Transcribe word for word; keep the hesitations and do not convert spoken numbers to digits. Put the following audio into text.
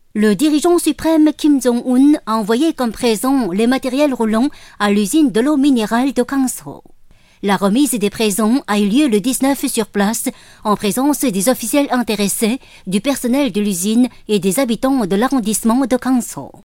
Le dirigeant suprême Kim Jong-un a envoyé comme présent les matériels roulants à l'usine de l'eau minérale de Kangso. La remise des présents a eu lieu le dix-neuf sur place, en présence des officiels intéressés, du personnel de l'usine et des habitants de l'arrondissement de Kangso.